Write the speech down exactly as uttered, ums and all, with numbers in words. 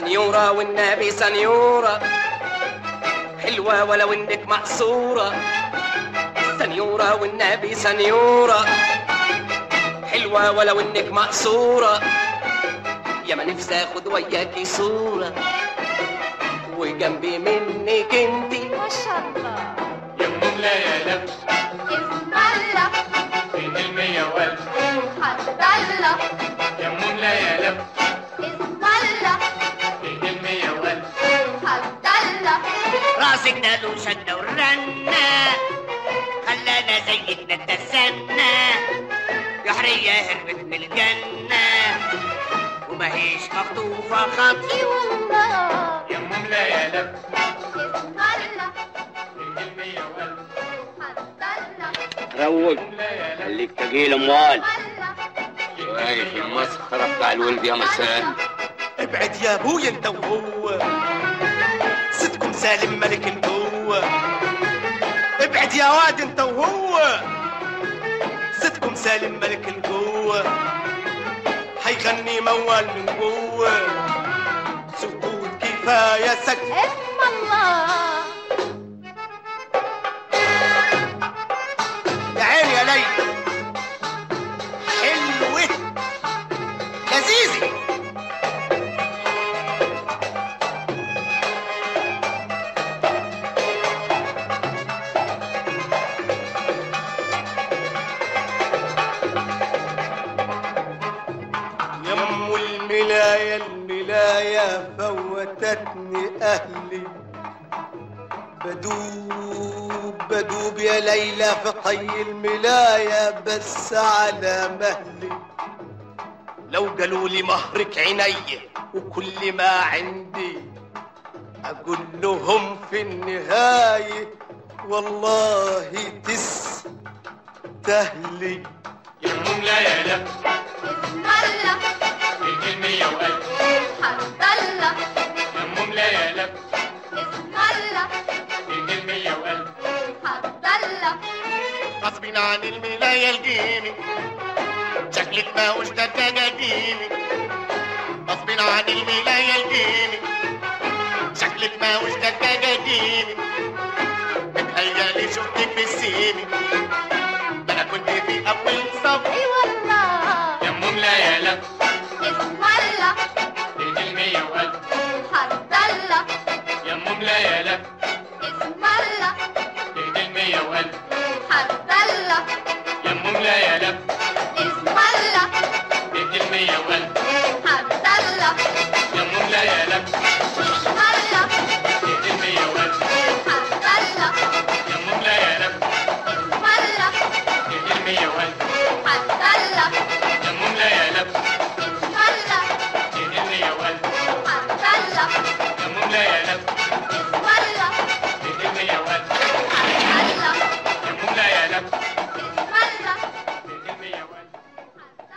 سنيورة والنبي سنيورة حلوة ولو انك مقصورة. سنيورة والنبي سنيورة حلوة ولو انك مقصورة. يا ما نفسي اخد وياكي صورة وجنبي منك انتي ما شاء الله. يا مملة يا لف اسم الله فين المية والف حد الله. يا مملة يا لف اسم الله فين المية والف حد الله. راسك ده له شدة ورنة خلانا زيك نتسنى. يا حرية هربت من الجنة وماهيش مخطوفة خط. اي والله. يا مملة يا لف اسم الله فين المية والف حد الله. روج خليك تقيل اموال. واقف المسخرة بتاع الولد يا مسان. ابعد يا ابويا انت وهو صدكم سالم ملك القوة. ابعد يا واد انت وهو صدكم سالم ملك القوة. حيغني موال من جوه سكوت كفاية سكت. اسم الله. يا عيني يا ليلى حلوة لذيذة. يم الملاية الملاية فوتتني أهلي. بدوب بدوب يا ليلى في طي الملاية بس على مهلي. لو قالوا لي مهرك عيني وكل ما عندي أقول لهم في النهاية والله تستهلي. يا مملة يا لف اسم الله فين المية والف حد الله. يا مملة يا لف اسم الله فين المية والف حد الله. غصب عن الملاية الجيني شكلك ما وش دجاجيني. غصب عن الملاية الجيني شكلك ما وش